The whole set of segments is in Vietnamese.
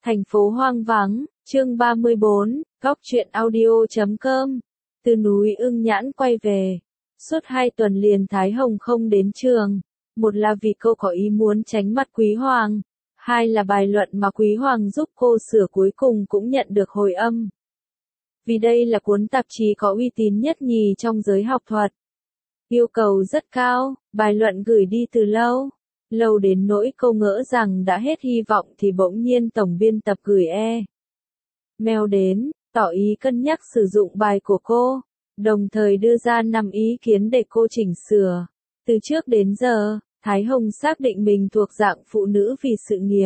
Thành phố hoang vắng, chương 34, góc truyện audio.com. Từ núi Ưng Nhãn quay về. Suốt 2 tuần liền Thái Hồng không đến trường. Một là vì cô có ý muốn tránh mặt Quý Hoàng. Hai là bài luận mà Quý Hoàng giúp cô sửa cuối cùng cũng nhận được hồi âm. Vì đây là cuốn tạp chí có uy tín nhất nhì trong giới học thuật. Yêu cầu rất cao, bài luận gửi đi từ lâu. Lâu đến nỗi cô ngỡ rằng đã hết hy vọng thì bỗng nhiên tổng biên tập gửi mail đến, tỏ ý cân nhắc sử dụng bài của cô, đồng thời đưa ra 5 ý kiến để cô chỉnh sửa. Từ trước đến giờ, Thái Hồng xác định mình thuộc dạng phụ nữ vì sự nghiệp.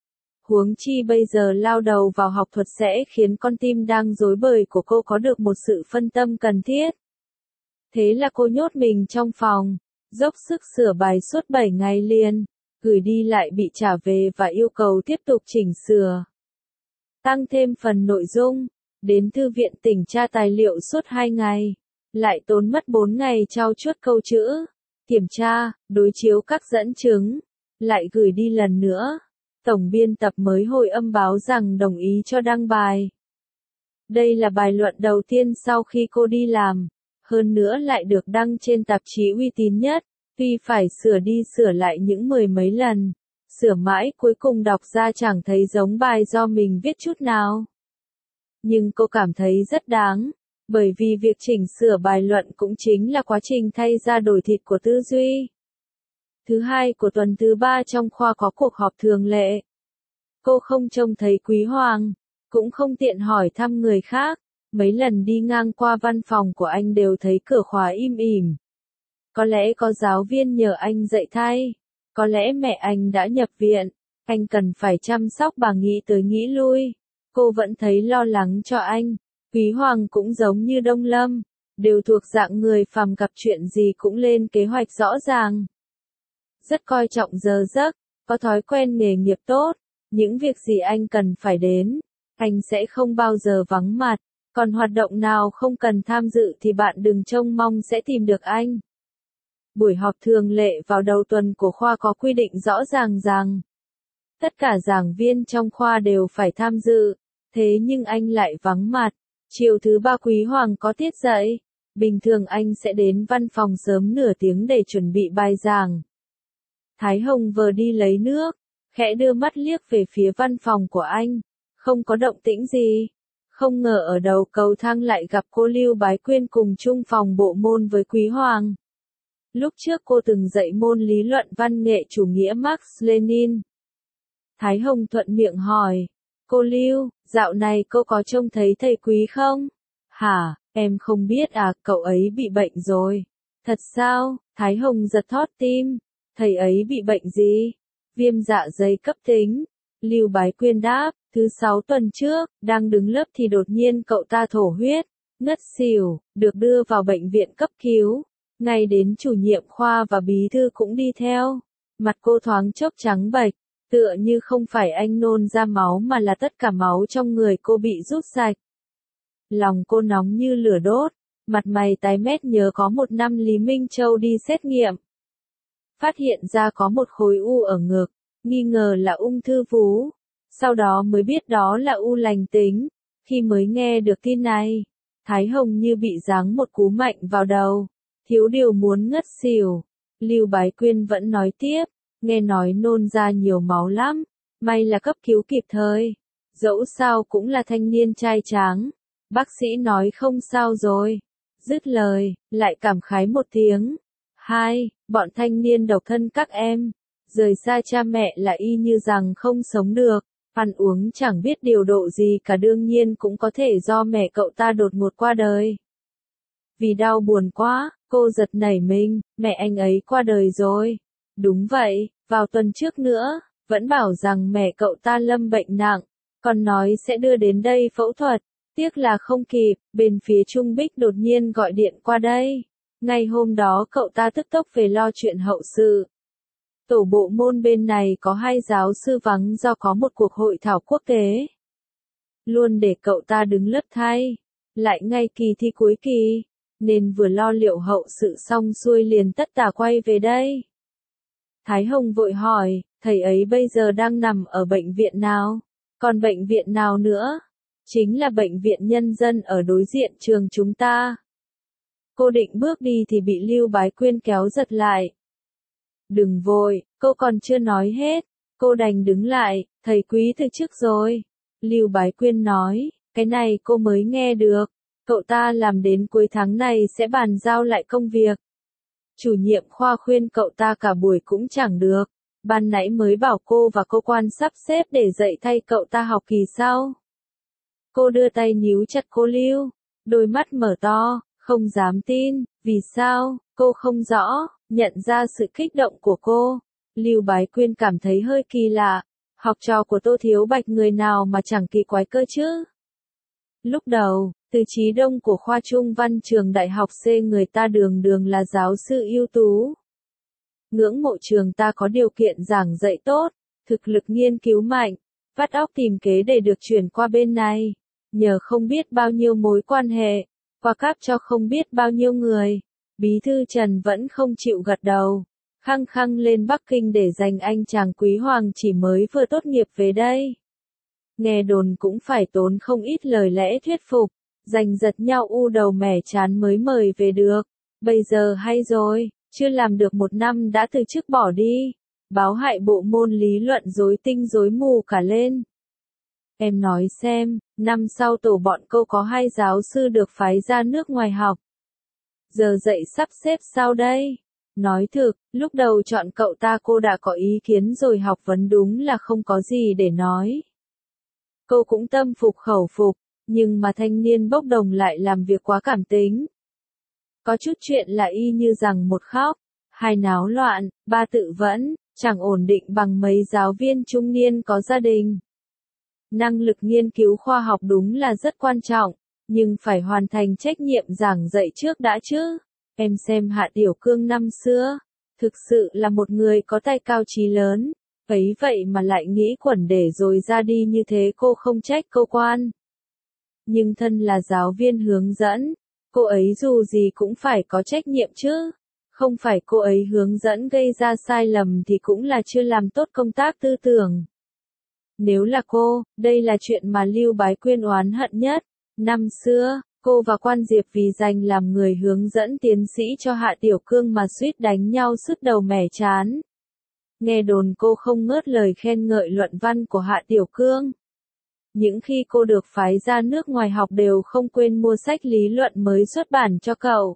Huống chi bây giờ lao đầu vào học thuật sẽ khiến con tim đang rối bời của cô có được một sự phân tâm cần thiết. Thế là cô nhốt mình trong phòng, dốc sức sửa bài suốt 7 ngày liền, gửi đi lại bị trả về và yêu cầu tiếp tục chỉnh sửa. Tăng thêm phần nội dung, đến thư viện tỉnh tra tài liệu suốt 2 ngày, lại tốn mất 4 ngày trau chuốt câu chữ, kiểm tra, đối chiếu các dẫn chứng, lại gửi đi lần nữa. Tổng biên tập mới hồi âm báo rằng đồng ý cho đăng bài. Đây là bài luận đầu tiên sau khi cô đi làm, hơn nữa lại được đăng trên tạp chí uy tín nhất, tuy phải sửa đi sửa lại những 10 mấy lần, sửa mãi cuối cùng đọc ra chẳng thấy giống bài do mình viết chút nào. Nhưng cô cảm thấy rất đáng, bởi vì việc chỉnh sửa bài luận cũng chính là quá trình thay ra đổi thịt của tư duy. Thứ hai của tuần thứ 3 trong khoa có cuộc họp thường lệ. Cô không trông thấy Quý Hoàng, cũng không tiện hỏi thăm người khác, mấy lần đi ngang qua văn phòng của anh đều thấy cửa khóa im ỉm. Có lẽ có giáo viên nhờ anh dạy thay, có lẽ mẹ anh đã nhập viện, anh cần phải chăm sóc bà nghĩ tới nghĩ lui. Cô vẫn thấy lo lắng cho anh. Quý Hoàng cũng giống như Đông Lâm, đều thuộc dạng người phàm gặp chuyện gì cũng lên kế hoạch rõ ràng. Rất coi trọng giờ giấc, có thói quen nghề nghiệp tốt, những việc gì anh cần phải đến, anh sẽ không bao giờ vắng mặt, còn hoạt động nào không cần tham dự thì bạn đừng trông mong sẽ tìm được anh. Buổi họp thường lệ vào đầu tuần của khoa có quy định rõ ràng rằng tất cả giảng viên trong khoa đều phải tham dự, thế nhưng anh lại vắng mặt. Chiều thứ 3 Quý Hoàng có tiết dạy, bình thường anh sẽ đến văn phòng sớm nửa tiếng để chuẩn bị bài giảng. Thái Hồng vừa đi lấy nước, khẽ đưa mắt liếc về phía văn phòng của anh, không có động tĩnh gì. Không ngờ ở đầu cầu thang lại gặp cô Lưu Bái Quyên cùng chung phòng bộ môn với Quý Hoàng. Lúc trước cô từng dạy môn lý luận văn nghệ chủ nghĩa Marx Lenin. Thái Hồng thuận miệng hỏi, cô Lưu, dạo này cô có trông thấy thầy Quý không? Hả, em không biết à, cậu ấy bị bệnh rồi. Thật sao? Thái Hồng giật thót tim. Thầy ấy bị bệnh gì? Viêm dạ dày cấp tính. Lưu Bái Quyên đáp, thứ 6 tuần trước, đang đứng lớp thì đột nhiên cậu ta thổ huyết, ngất xỉu, được đưa vào bệnh viện cấp cứu. Ngay đến chủ nhiệm khoa và bí thư cũng đi theo. Mặt cô thoáng chốc trắng bệch, tựa như không phải anh nôn ra máu mà là tất cả máu trong người cô bị rút sạch. Lòng cô nóng như lửa đốt, mặt mày tái mét nhớ có một năm Lý Minh Châu đi xét nghiệm. Phát hiện ra có một khối u ở ngực, nghi ngờ là ung thư vú. Sau đó mới biết đó là u lành tính. Khi mới nghe được tin này, Thái Hồng như bị giáng một cú mạnh vào đầu, thiếu điều muốn ngất xỉu. Lưu Bái Quyên vẫn nói tiếp, nghe nói nôn ra nhiều máu lắm, may là cấp cứu kịp thời. Dẫu sao cũng là thanh niên trai tráng, bác sĩ nói không sao rồi. Dứt lời, lại cảm khái một tiếng. Hai, bọn thanh niên độc thân các em, rời xa cha mẹ là y như rằng không sống được, ăn uống chẳng biết điều độ gì cả, đương nhiên cũng có thể do mẹ cậu ta đột ngột qua đời. Vì đau buồn quá, cô giật nảy mình, mẹ anh ấy qua đời rồi. Đúng vậy, vào tuần trước nữa, vẫn bảo rằng mẹ cậu ta lâm bệnh nặng, còn nói sẽ đưa đến đây phẫu thuật. Tiếc là không kịp, bên phía Trung Bích đột nhiên gọi điện qua đây. Ngay hôm đó cậu ta tức tốc về lo chuyện hậu sự. Tổ bộ môn bên này có 2 giáo sư vắng do có một cuộc hội thảo quốc tế. Luôn để cậu ta đứng lớp thay, lại ngay kỳ thi cuối kỳ, nên vừa lo liệu hậu sự xong xuôi liền tất tả quay về đây. Thái Hồng vội hỏi, thầy ấy bây giờ đang nằm ở bệnh viện nào? Còn bệnh viện nào nữa? Chính là bệnh viện nhân dân ở đối diện trường chúng ta. Cô định bước đi thì bị Lưu Bái Quyên kéo giật lại. Đừng vội, cô còn chưa nói hết. Cô đành đứng lại, thầy quý từ chức rồi. Lưu Bái Quyên nói, cái này cô mới nghe được. Cậu ta làm đến cuối tháng này sẽ bàn giao lại công việc. Chủ nhiệm khoa khuyên cậu ta cả buổi cũng chẳng được. Ban nãy mới bảo cô và cô quan sắp xếp để dạy thay cậu ta học kỳ sau. Cô đưa tay níu chặt cô Lưu, đôi mắt mở to, không dám tin. Vì sao? Cô không rõ, nhận ra sự kích động của cô. Lưu Bái Quyên cảm thấy hơi kỳ lạ. Học trò của Tô Thiếu Bạch người nào mà chẳng kỳ quái cơ chứ? Lúc đầu, Từ Chí Đông của khoa Trung văn trường Đại học C người ta đường đường là giáo sư ưu tú. Ngưỡng mộ trường ta có điều kiện giảng dạy tốt, thực lực nghiên cứu mạnh, vắt óc tìm kế để được chuyển qua bên này. Nhờ không biết bao nhiêu mối quan hệ, qua cáp cho không biết bao nhiêu người, Bí thư Trần vẫn không chịu gật đầu. Khăng khăng lên Bắc Kinh để giành anh chàng Quý Hoàng chỉ mới vừa tốt nghiệp về đây. Nghe đồn cũng phải tốn không ít lời lẽ thuyết phục, giành giật nhau u đầu mẻ chán mới mời về được. Bây giờ hay rồi, chưa làm được 1 năm đã từ chức bỏ đi. Báo hại bộ môn lý luận rối tinh rối mù cả lên. Em nói xem, năm sau tổ bọn cô có 2 giáo sư được phái ra nước ngoài học. Giờ dạy sắp xếp sao đây? Nói thực, lúc đầu chọn cậu ta cô đã có ý kiến rồi, học vấn đúng là không có gì để nói. Cô cũng tâm phục khẩu phục, nhưng mà thanh niên bốc đồng lại làm việc quá cảm tính. Có chút chuyện là y như rằng 1 khóc, 2 náo loạn, 3 tự vẫn, chẳng ổn định bằng mấy giáo viên trung niên có gia đình. Năng lực nghiên cứu khoa học đúng là rất quan trọng, nhưng phải hoàn thành trách nhiệm giảng dạy trước đã chứ. Em xem Hạ Tiểu Cương năm xưa, thực sự là một người có tay cao trí lớn, ấy vậy mà lại nghĩ quẩn để rồi ra đi như thế, cô không trách cô quan. Nhưng thân là giáo viên hướng dẫn, cô ấy dù gì cũng phải có trách nhiệm chứ. Không phải cô ấy hướng dẫn gây ra sai lầm thì cũng là chưa làm tốt công tác tư tưởng. Nếu là cô, đây là chuyện mà Lưu Bái Quyên oán hận nhất. Năm xưa, cô và Quan Diệp vì giành làm người hướng dẫn tiến sĩ cho Hạ Tiểu Cương mà suýt đánh nhau sứt đầu mẻ chán. Nghe đồn cô không ngớt lời khen ngợi luận văn của Hạ Tiểu Cương. Những khi cô được phái ra nước ngoài học đều không quên mua sách lý luận mới xuất bản cho cậu.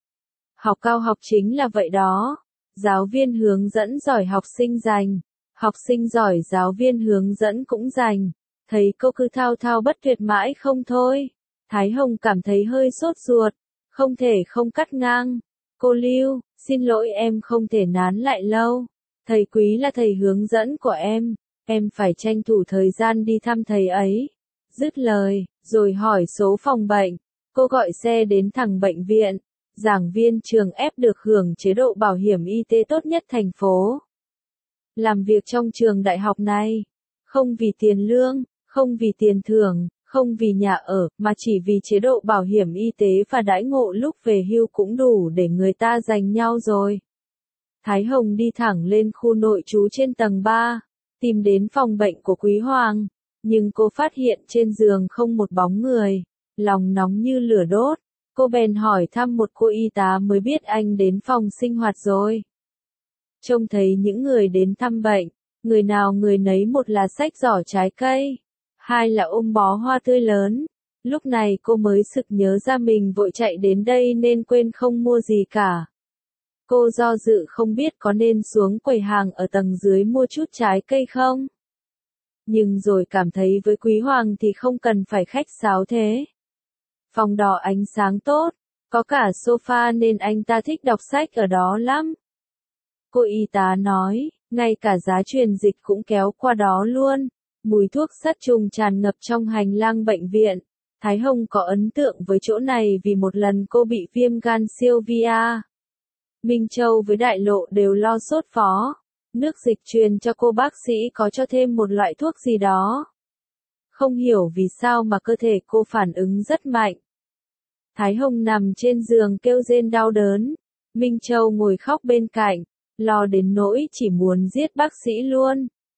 Học cao học chính là vậy đó. Giáo viên hướng dẫn giỏi học sinh giành, học sinh giỏi giáo viên hướng dẫn cũng giành. Thấy cô cứ thao thao bất tuyệt mãi không thôi. Thái Hồng cảm thấy hơi sốt ruột, không thể không cắt ngang. Cô Lưu, xin lỗi em không thể nán lại lâu. Thầy Quý là thầy hướng dẫn của em phải tranh thủ thời gian đi thăm thầy ấy. Dứt lời, rồi hỏi số phòng bệnh. Cô gọi xe đến thẳng bệnh viện. Giảng viên trường ép được hưởng chế độ bảo hiểm y tế tốt nhất thành phố. Làm việc trong trường đại học này, không vì tiền lương, không vì tiền thưởng, không vì nhà ở, mà chỉ vì chế độ bảo hiểm y tế và đãi ngộ lúc về hưu cũng đủ để người ta giành nhau rồi. Thái Hồng đi thẳng lên khu nội trú trên tầng 3, tìm đến phòng bệnh của Quý Hoàng, nhưng cô phát hiện trên giường không một bóng người, lòng nóng như lửa đốt. Cô bèn hỏi thăm một cô y tá mới biết anh đến phòng sinh hoạt rồi. Trông thấy những người đến thăm bệnh, người nào người nấy một là xách giỏ trái cây, 2 là ôm bó hoa tươi lớn. Lúc này cô mới sực nhớ ra mình vội chạy đến đây nên quên không mua gì cả. Cô do dự không biết có nên xuống quầy hàng ở tầng dưới mua chút trái cây không. Nhưng rồi cảm thấy với Quý Hoàng thì không cần phải khách sáo thế. Phòng đỏ ánh sáng tốt, có cả sofa nên anh ta thích đọc sách ở đó lắm. Cô y tá nói, ngay cả giá truyền dịch cũng kéo qua đó luôn. Mùi thuốc sát trùng tràn ngập trong hành lang bệnh viện. Thái Hồng có ấn tượng với chỗ này vì một lần cô bị viêm gan siêu vi. Minh Châu với Đại Lộ đều lo sốt phó. Nước dịch truyền cho cô bác sĩ có cho thêm một loại thuốc gì đó. Không hiểu vì sao mà cơ thể cô phản ứng rất mạnh. Thái Hồng nằm trên giường kêu rên đau đớn. Minh Châu ngồi khóc bên cạnh, lo đến nỗi chỉ muốn giết bác sĩ luôn.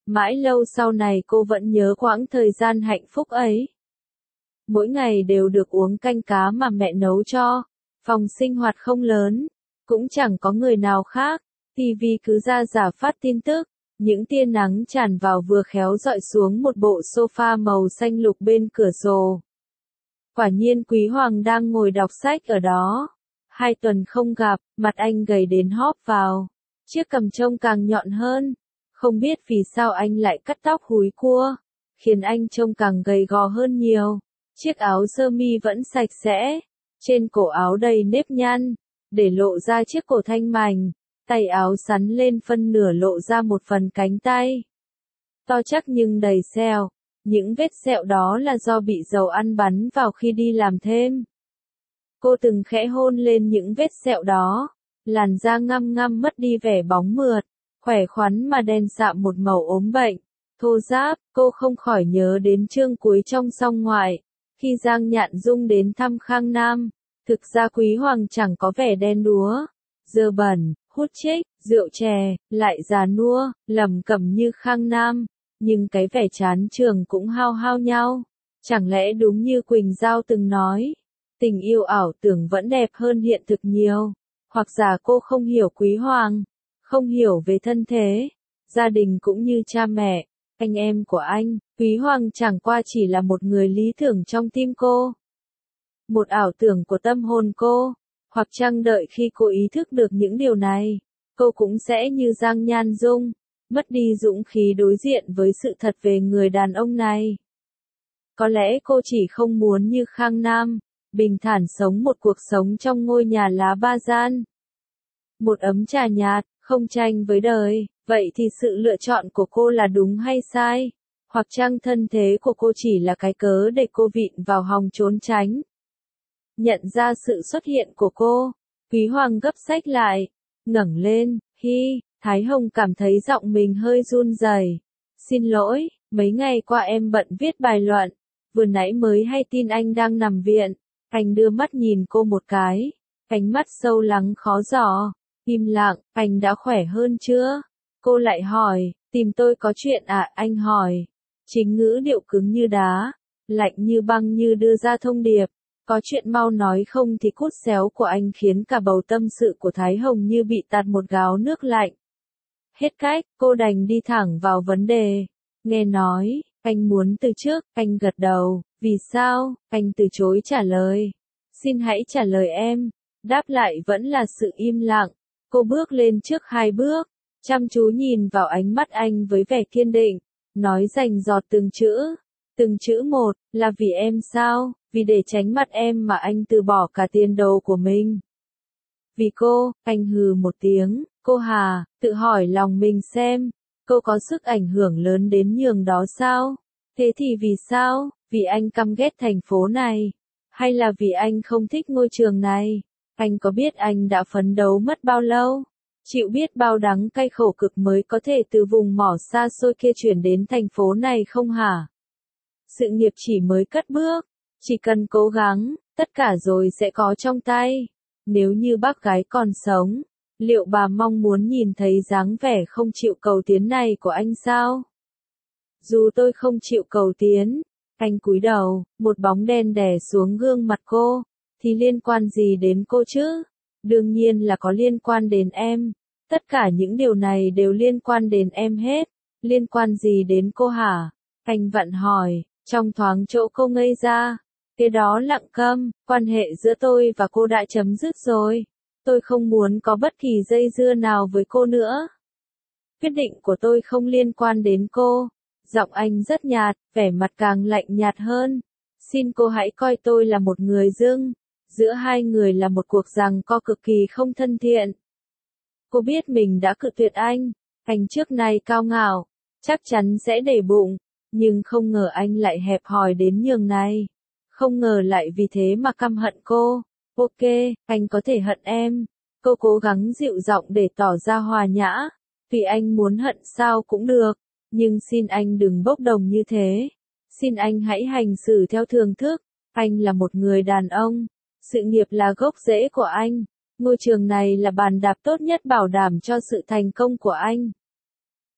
Mãi lâu sau này cô vẫn nhớ quãng thời gian hạnh phúc ấy. Mỗi ngày đều được uống canh cá mà mẹ nấu cho. Phòng sinh hoạt không lớn, cũng chẳng có người nào khác. TV cứ ra rả phát tin tức. Những tia nắng tràn vào vừa khéo dọi xuống một bộ sofa màu xanh lục bên cửa sổ. Quả nhiên Quý Hoàng đang ngồi đọc sách ở đó. 2 tuần không gặp, mặt anh gầy đến hóp vào. Chiếc cằm trông càng nhọn hơn. Không biết vì sao anh lại cắt tóc húi cua, khiến anh trông càng gầy gò hơn nhiều. Chiếc áo sơ mi vẫn sạch sẽ, trên cổ áo đầy nếp nhăn, để lộ ra chiếc cổ thanh mảnh. Tay áo sắn lên phân nửa lộ ra một phần cánh tay. To chắc nhưng đầy sẹo. Những vết sẹo đó là do bị dầu ăn bắn vào khi đi làm thêm. Cô từng khẽ hôn lên những vết sẹo đó. Làn da ngăm ngăm mất đi vẻ bóng mượt, khỏe khoắn mà đen sạm một màu ốm bệnh, thô ráp. Cô không khỏi nhớ đến chương cuối trong Song Ngoại, khi Giang Nhạn Dung đến thăm Khang Nam. Thực ra Quý Hoàng chẳng có vẻ đen đúa, dơ bẩn, hút chích, rượu chè, lại già nua, lẩm cẩm như Khang Nam, nhưng cái vẻ chán trường cũng hao hao nhau. Chẳng lẽ đúng như Quỳnh Giao từng nói, tình yêu ảo tưởng vẫn đẹp hơn hiện thực nhiều, hoặc giả cô không hiểu Quý Hoàng, không hiểu về thân thế, gia đình cũng như cha mẹ, anh em của anh. Quý Hoàng chẳng qua chỉ là một người lý tưởng trong tim cô, một ảo tưởng của tâm hồn cô. Hoặc chăng đợi khi cô ý thức được những điều này, cô cũng sẽ như Giang Nhan Dung, mất đi dũng khí đối diện với sự thật về người đàn ông này. Có lẽ cô chỉ không muốn như Khang Nam, bình thản sống một cuộc sống trong ngôi nhà lá ba gian. Một ấm trà nhạt, không tranh với đời. Vậy thì sự lựa chọn của cô là đúng hay sai? Hoặc chăng thân thế của cô chỉ là cái cớ để cô vịn vào hòng trốn tránh? Nhận ra sự xuất hiện của cô, Quý Hoàng gấp sách lại, ngẩng lên. Hi, Thái Hồng cảm thấy giọng mình hơi run rẩy. Xin lỗi, mấy ngày qua em bận viết bài luận, vừa nãy mới hay tin anh đang nằm viện. Anh đưa mắt nhìn cô một cái, ánh mắt sâu lắng khó dò. Im lặng. Anh đã khỏe hơn chưa? Cô lại hỏi. Tìm tôi có chuyện à? Anh hỏi. Chính ngữ điệu cứng như đá, lạnh như băng như đưa ra thông điệp. Có chuyện mau nói không thì cút xéo của anh khiến cả bầu tâm sự của Thái Hồng như bị tạt một gáo nước lạnh. Hết cách, cô đành đi thẳng vào vấn đề. Nghe nói, anh muốn từ chức. Anh gật đầu. Vì sao? Anh từ chối trả lời. Xin hãy trả lời em. Đáp lại vẫn là sự im lặng. Cô bước lên trước 2 bước, chăm chú nhìn vào ánh mắt anh với vẻ kiên định, nói rành rọt từng chữ một. Là vì em sao? Vì để tránh mặt em mà anh từ bỏ cả tiền đồ của mình. Vì cô. Anh hừ một tiếng. Cô hà, tự hỏi lòng mình xem, cô có sức ảnh hưởng lớn đến nhường đó sao? Thế thì vì sao? Vì anh căm ghét thành phố này? Hay là vì anh không thích ngôi trường này? Anh có biết anh đã phấn đấu mất bao lâu? Chịu biết bao đắng cay khổ cực mới có thể từ vùng mỏ xa xôi kia chuyển đến thành phố này không hả? Sự nghiệp chỉ mới cất bước, chỉ cần cố gắng, tất cả rồi sẽ có trong tay. Nếu như bác gái còn sống, liệu bà mong muốn nhìn thấy dáng vẻ không chịu cầu tiến này của anh sao? Dù tôi không chịu cầu tiến, anh cúi đầu, một bóng đen đè xuống gương mặt cô, thì liên quan gì đến cô chứ? Đương nhiên là có liên quan đến em. Tất cả những điều này đều liên quan đến em hết. Liên quan gì đến cô hả? Anh vặn hỏi, trong thoáng chỗ cô ngây ra. Cái đó lặng câm, quan hệ giữa tôi và cô đã chấm dứt rồi. Tôi không muốn có bất kỳ dây dưa nào với cô nữa. Quyết định của tôi không liên quan đến cô. Giọng anh rất nhạt, vẻ mặt càng lạnh nhạt hơn. Xin cô hãy coi tôi là một người dưng. Giữa hai người là một cuộc giằng co cực kỳ không thân thiện. Cô biết mình đã cự tuyệt anh trước nay cao ngạo, chắc chắn sẽ để bụng, nhưng không ngờ anh lại hẹp hòi đến nhường này. Không ngờ lại vì thế mà căm hận cô. Ok, anh có thể hận em. Cô cố gắng dịu giọng để tỏ ra hòa nhã. Vì anh muốn hận sao cũng được, nhưng xin anh đừng bốc đồng như thế. Xin anh hãy hành xử theo thường thức. Anh là một người đàn ông. Sự nghiệp là gốc rễ của anh. Ngôi trường này là bàn đạp tốt nhất bảo đảm cho sự thành công của anh.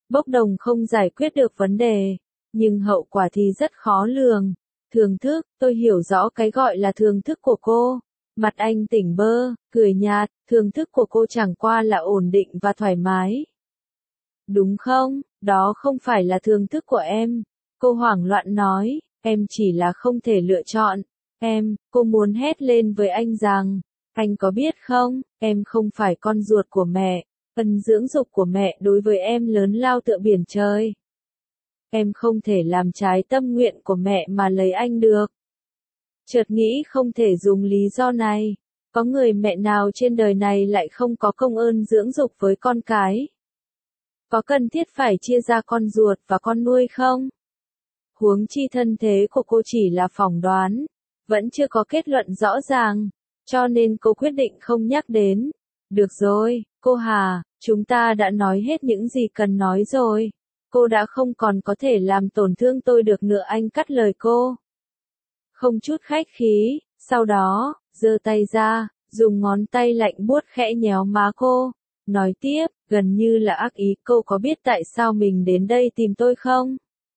Bốc đồng không giải quyết được vấn đề, nhưng hậu quả thì rất khó lường. Thưởng thức, tôi hiểu rõ cái gọi là thưởng thức của cô. Mặt anh tỉnh bơ, cười nhạt, thưởng thức của cô chẳng qua là ổn định và thoải mái. Đúng không, đó không phải là thưởng thức của em. Cô hoảng loạn nói, em chỉ là không thể lựa chọn. Cô muốn hét lên với anh rằng, anh có biết không, em không phải con ruột của mẹ. Ân dưỡng dục của mẹ đối với em lớn lao tựa biển trời. Em không thể làm trái tâm nguyện của mẹ mà lấy anh được. Chợt nghĩ không thể dùng lý do này. Có người mẹ nào trên đời này lại không có công ơn dưỡng dục với con cái? Có cần thiết phải chia ra con ruột và con nuôi không? Huống chi thân thế của cô chỉ là phỏng đoán, vẫn chưa có kết luận rõ ràng, cho nên cô quyết định không nhắc đến. Được rồi, cô Hà, chúng ta đã nói hết những gì cần nói rồi. Cô đã không còn có thể làm tổn thương tôi được nữa, anh cắt lời cô. Không chút khách khí, sau đó, giơ tay ra, dùng ngón tay lạnh buốt khẽ nhéo má cô. Nói tiếp, gần như là ác ý, cô có biết tại sao mình đến đây tìm tôi không?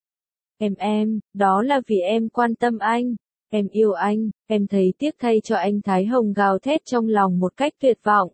Đó là vì em quan tâm anh, em yêu anh, em thấy tiếc thay cho anh. Thái Hồng gào thét trong lòng một cách tuyệt vọng.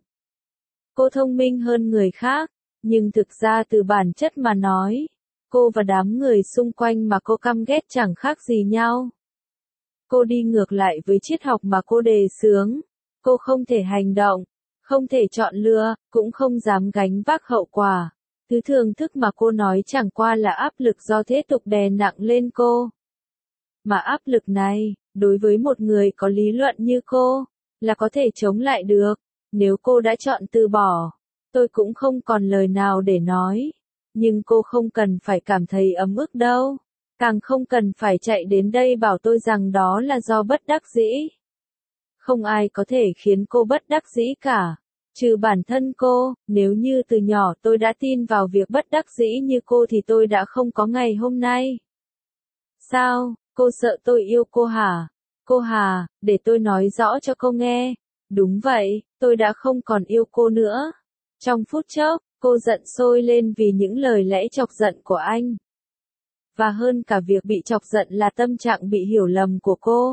Cô thông minh hơn người khác, nhưng thực ra từ bản chất mà nói, cô và đám người xung quanh mà cô căm ghét chẳng khác gì nhau. Cô đi ngược lại với triết học mà cô đề xướng. Cô không thể hành động, không thể chọn lựa, cũng không dám gánh vác hậu quả. Thứ thưởng thức mà cô nói chẳng qua là áp lực do thế tục đè nặng lên cô. Mà áp lực này, đối với một người có lý luận như cô, là có thể chống lại được. Nếu cô đã chọn từ bỏ, tôi cũng không còn lời nào để nói. Nhưng cô không cần phải cảm thấy ấm ức đâu. Càng không cần phải chạy đến đây bảo tôi rằng đó là do bất đắc dĩ. Không ai có thể khiến cô bất đắc dĩ cả. Trừ bản thân cô, nếu như từ nhỏ tôi đã tin vào việc bất đắc dĩ như cô thì tôi đã không có ngày hôm nay. Sao, cô sợ tôi yêu cô hả? Cô Hà, để tôi nói rõ cho cô nghe. Đúng vậy, tôi đã không còn yêu cô nữa. Trong phút chốc, cô giận sôi lên vì những lời lẽ chọc giận của anh. Và hơn cả việc bị chọc giận là tâm trạng bị hiểu lầm của cô.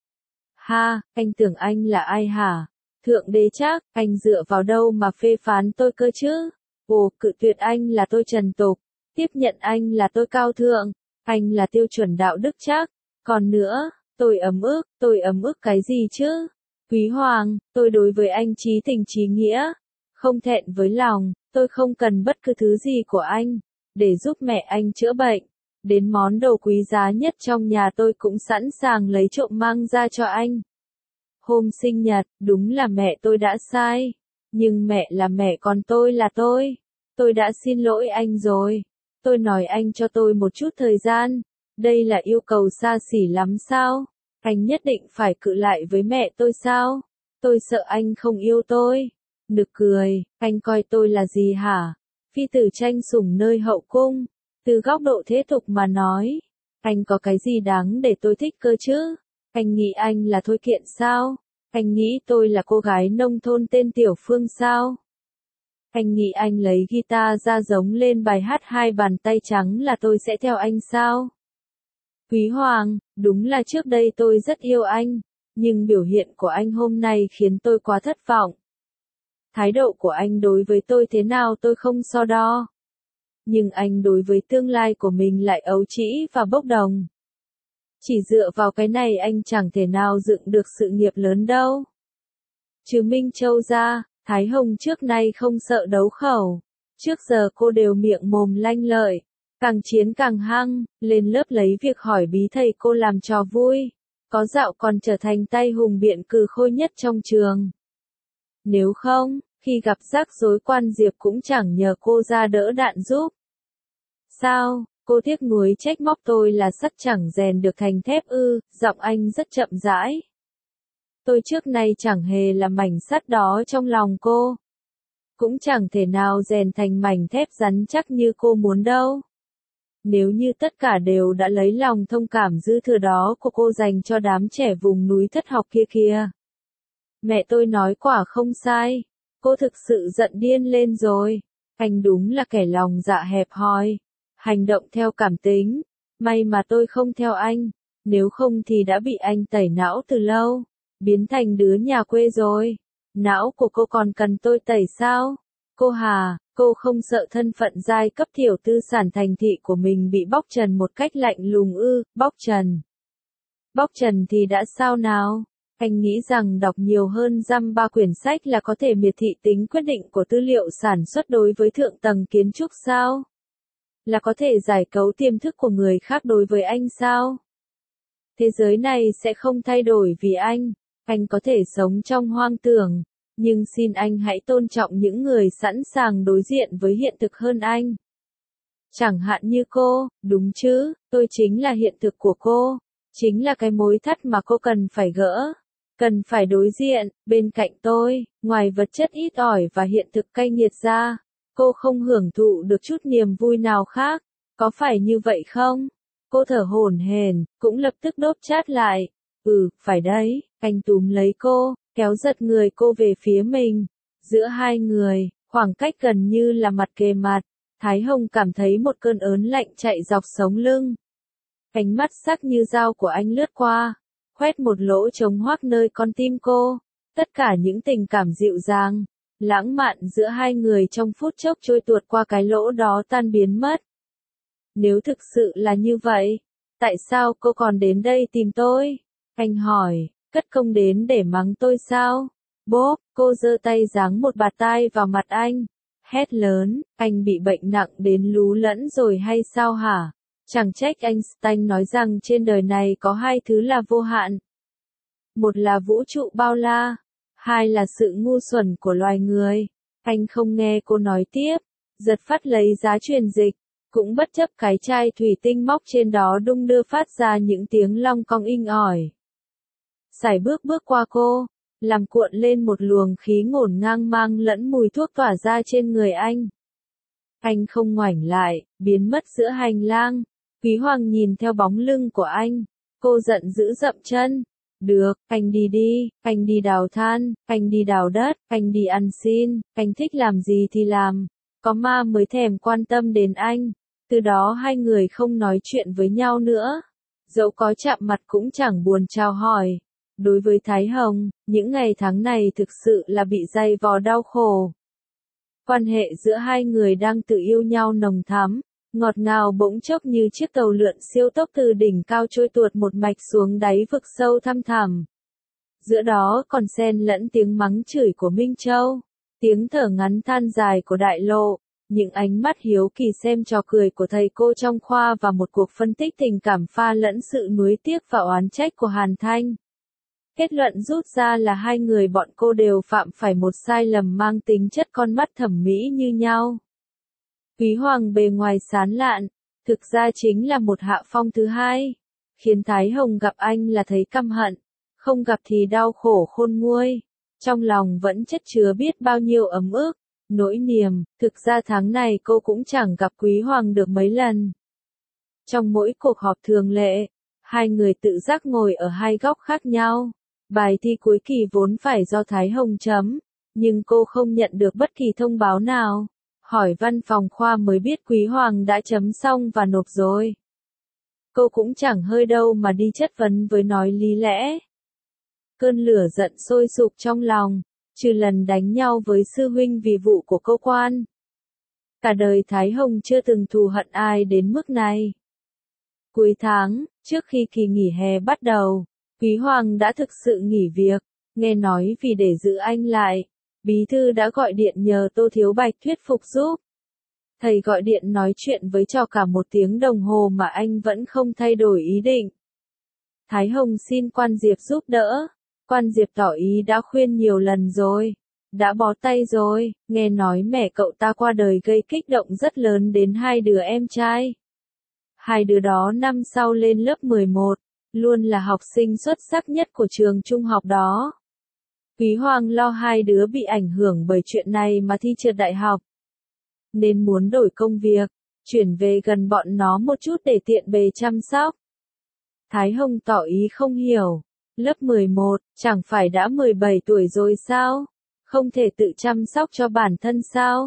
Ha, anh tưởng anh là ai hả? Thượng đế chắc, anh dựa vào đâu mà phê phán tôi cơ chứ? Ồ, cự tuyệt anh là tôi trần tục, tiếp nhận anh là tôi cao thượng, anh là tiêu chuẩn đạo đức chắc. Còn nữa, tôi ấm ức cái gì chứ? Quý Hoàng, tôi đối với anh chí tình chí nghĩa, không thẹn với lòng, tôi không cần bất cứ thứ gì của anh, để giúp mẹ anh chữa bệnh. Đến món đồ quý giá nhất trong nhà tôi cũng sẵn sàng lấy trộm mang ra cho anh. Hôm sinh nhật, đúng là mẹ tôi đã sai. Nhưng mẹ là mẹ còn tôi là tôi. Tôi đã xin lỗi anh rồi. Tôi nói anh cho tôi một chút thời gian. Đây là yêu cầu xa xỉ lắm sao? Anh nhất định phải cự lại với mẹ tôi sao? Tôi sợ anh không yêu tôi. Nực cười, anh coi tôi là gì hả? Phi tử tranh sủng nơi hậu cung. Từ góc độ thế tục mà nói, anh có cái gì đáng để tôi thích cơ chứ? Anh nghĩ anh là Thôi Kiện sao? Anh nghĩ tôi là cô gái nông thôn tên Tiểu Phương sao? Anh nghĩ anh lấy guitar ra giống lên bài hát Hai Bàn Tay Trắng là tôi sẽ theo anh sao? Quý Hoàng, đúng là trước đây tôi rất yêu anh, nhưng biểu hiện của anh hôm nay khiến tôi quá thất vọng. Thái độ của anh đối với tôi thế nào tôi không so đo. Nhưng anh đối với tương lai của mình lại ấu trĩ và bốc đồng. Chỉ dựa vào cái này anh chẳng thể nào dựng được sự nghiệp lớn đâu. Trừ Minh Châu ra, Thái Hồng trước nay không sợ đấu khẩu. Trước giờ cô đều miệng mồm lanh lợi, càng chiến càng hăng, lên lớp lấy việc hỏi bí thầy cô làm trò vui. Có dạo còn trở thành tay hùng biện cừ khôi nhất trong trường. Nếu không, khi gặp rắc rối Quan Diệp cũng chẳng nhờ cô ra đỡ đạn giúp. Sao, cô tiếc nuối trách móc tôi là sắt chẳng rèn được thành thép ư? Giọng anh rất chậm rãi. Tôi trước nay chẳng hề là mảnh sắt đó trong lòng cô. Cũng chẳng thể nào rèn thành mảnh thép rắn chắc như cô muốn đâu. Nếu như tất cả đều đã lấy lòng thông cảm dư thừa đó của cô dành cho đám trẻ vùng núi thất học kia kìa. Mẹ tôi nói quả không sai. Cô thực sự giận điên lên rồi. Anh đúng là kẻ lòng dạ hẹp hòi, hành động theo cảm tính. May mà tôi không theo anh, nếu không thì đã bị anh tẩy não từ lâu, biến thành đứa nhà quê rồi. Não của cô còn cần tôi tẩy sao? Cô Hà, cô không sợ thân phận giai cấp tiểu tư sản thành thị của mình bị bóc trần một cách lạnh lùng ư? Bóc trần. Bóc trần thì đã sao nào? Anh nghĩ rằng đọc nhiều hơn dăm ba quyển sách là có thể miệt thị tính quyết định của tư liệu sản xuất đối với thượng tầng kiến trúc sao? Là có thể giải cấu tiềm thức của người khác đối với anh sao? Thế giới này sẽ không thay đổi vì anh có thể sống trong hoang tưởng, nhưng xin anh hãy tôn trọng những người sẵn sàng đối diện với hiện thực hơn anh. Chẳng hạn như cô, đúng chứ, tôi chính là hiện thực của cô, chính là cái mối thắt mà cô cần phải gỡ, cần phải đối diện. Bên cạnh tôi, ngoài vật chất ít ỏi và hiện thực cay nghiệt ra, cô không hưởng thụ được chút niềm vui nào khác, có phải như vậy không? Cô thở hổn hển, cũng lập tức đốp chát lại. Phải đấy, anh túm lấy cô, kéo giật người cô về phía mình. Giữa hai người, khoảng cách gần như là mặt kề mặt, Thái Hồng cảm thấy một cơn ớn lạnh chạy dọc sống lưng. Ánh mắt sắc như dao của anh lướt qua, khoét một lỗ trống hoác nơi con tim cô. Tất cả những tình cảm dịu dàng, lãng mạn giữa hai người trong phút chốc trôi tuột qua cái lỗ đó tan biến mất. Nếu thực sự là như vậy, tại sao cô còn đến đây tìm tôi? Anh hỏi, cất công đến để mắng tôi sao? Bốp, cô giơ tay giáng một bạt tai vào mặt anh. Hét lớn, anh bị bệnh nặng đến lú lẫn rồi hay sao hả? Chẳng trách Einstein nói rằng trên đời này có hai thứ là vô hạn. Một là vũ trụ bao la, hai là sự ngu xuẩn của loài người. Anh không nghe cô nói tiếp, giật phát lấy giá truyền dịch, cũng bất chấp cái chai thủy tinh móc trên đó đung đưa phát ra những tiếng long cong inh ỏi. Sải bước qua cô, làm cuộn lên một luồng khí ngổn ngang mang lẫn mùi thuốc tỏa ra trên người anh. Anh không ngoảnh lại, biến mất giữa hành lang. Quý Hoàng nhìn theo bóng lưng của anh, cô giận dữ dậm chân. Được, anh đi đi, anh đi đào than, anh đi đào đất, anh đi ăn xin, anh thích làm gì thì làm. Có ma mới thèm quan tâm đến anh. Từ đó hai người không nói chuyện với nhau nữa. Dẫu có chạm mặt cũng chẳng buồn chào hỏi. Đối với Thái Hồng, những ngày tháng này thực sự là bị dày vò đau khổ. Quan hệ giữa hai người đang tự yêu nhau nồng thắm, ngọt ngào bỗng chốc như chiếc tàu lượn siêu tốc từ đỉnh cao trôi tuột một mạch xuống đáy vực sâu thăm thẳm. Giữa đó còn xen lẫn tiếng mắng chửi của Minh Châu, tiếng thở ngắn than dài của Đại Lộ, những ánh mắt hiếu kỳ xem trò cười của thầy cô trong khoa và một cuộc phân tích tình cảm pha lẫn sự nuối tiếc và oán trách của Hàn Thanh. Kết luận rút ra là hai người bọn cô đều phạm phải một sai lầm mang tính chất con mắt thẩm mỹ như nhau. Quý Hoàng bề ngoài sán lạn, thực ra chính là một hạ phong thứ hai, khiến Thái Hồng gặp anh là thấy căm hận, không gặp thì đau khổ khôn nguôi, trong lòng vẫn chất chứa biết bao nhiêu ấm ức, nỗi niềm. Thực ra tháng này cô cũng chẳng gặp Quý Hoàng được mấy lần. Trong mỗi cuộc họp thường lệ, hai người tự giác ngồi ở hai góc khác nhau. Bài thi cuối kỳ vốn phải do Thái Hồng chấm, nhưng cô không nhận được bất kỳ thông báo nào. Hỏi văn phòng khoa mới biết Quý Hoàng đã chấm xong và nộp rồi. Cô cũng chẳng hơi đâu mà đi chất vấn với nói lý lẽ. Cơn lửa giận sôi sục trong lòng, trừ lần đánh nhau với sư huynh vì vụ của cô quan. Cả đời Thái Hồng chưa từng thù hận ai đến mức này. Cuối tháng, trước khi kỳ nghỉ hè bắt đầu, Quý Hoàng đã thực sự nghỉ việc, nghe nói vì để giữ anh lại, bí thư đã gọi điện nhờ Tô Thiếu Bạch thuyết phục giúp. Thầy gọi điện nói chuyện với trò cả 1 tiếng đồng hồ mà anh vẫn không thay đổi ý định. Thái Hồng xin quan Diệp giúp đỡ, quan Diệp tỏ ý đã khuyên nhiều lần rồi, đã bó tay rồi, nghe nói mẹ cậu ta qua đời gây kích động rất lớn đến 2 đứa em trai. 2 đứa đó năm sau lên lớp 11. Luôn là học sinh xuất sắc nhất của trường trung học đó. Quý Hoàng lo 2 đứa bị ảnh hưởng bởi chuyện này mà thi trượt đại học. Nên muốn đổi công việc, chuyển về gần bọn nó một chút để tiện bề chăm sóc. Thái Hồng tỏ ý không hiểu. Lớp 11, chẳng phải đã 17 tuổi rồi sao? Không thể tự chăm sóc cho bản thân sao?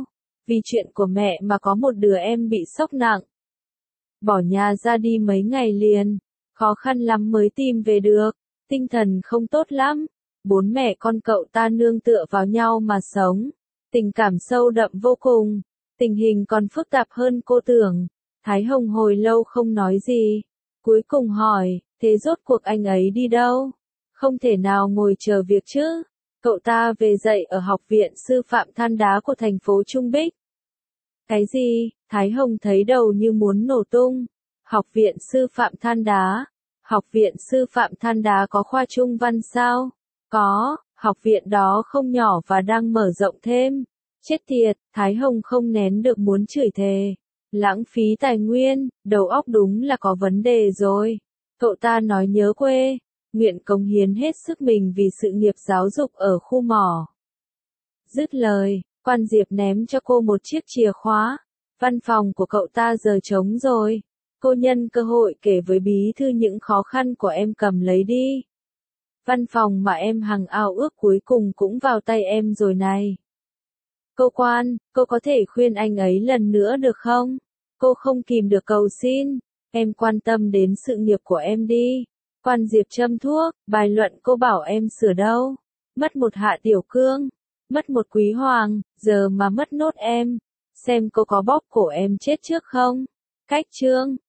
Vì chuyện của mẹ mà có một đứa em bị sốc nặng. Bỏ nhà ra đi mấy ngày liền, khó khăn lắm mới tìm về được, tinh thần không tốt lắm. Bốn mẹ con cậu ta nương tựa vào nhau mà sống, tình cảm sâu đậm vô cùng, tình hình còn phức tạp hơn cô tưởng. Thái Hồng hồi lâu không nói gì, cuối cùng hỏi, thế rốt cuộc anh ấy đi đâu? Không thể nào ngồi chờ việc chứ? Cậu ta về dạy ở Học viện Sư phạm Than đá của thành phố Trung Bích. Cái gì? Thái Hồng thấy đầu như muốn nổ tung. Học viện Sư phạm Than đá. Học viện Sư phạm Than đá có khoa Trung văn sao? Có, học viện đó không nhỏ và đang mở rộng thêm. Chết tiệt, Thái Hồng không nén được muốn chửi thề. Lãng phí tài nguyên, đầu óc đúng là có vấn đề rồi. Cậu ta nói nhớ quê, nguyện cống hiến hết sức mình vì sự nghiệp giáo dục ở khu mỏ. Dứt lời, Quan Diệp ném cho cô một chiếc chìa khóa. Văn phòng của cậu ta giờ trống rồi. Cô nhân cơ hội kể với bí thư những khó khăn của em, cầm lấy đi. Văn phòng mà em hằng ao ước cuối cùng cũng vào tay em rồi này. Cô Quan, cô có thể khuyên anh ấy lần nữa được không? Cô không kìm được cầu xin. Em quan tâm đến sự nghiệp của em đi. Quan Diệp châm thuốc, bài luận cô bảo em sửa đâu. Mất một Hạ Tiểu Cương, mất một Quý Hoàng, giờ mà mất nốt em. Xem cô có bóp cổ em chết trước không? Cách chương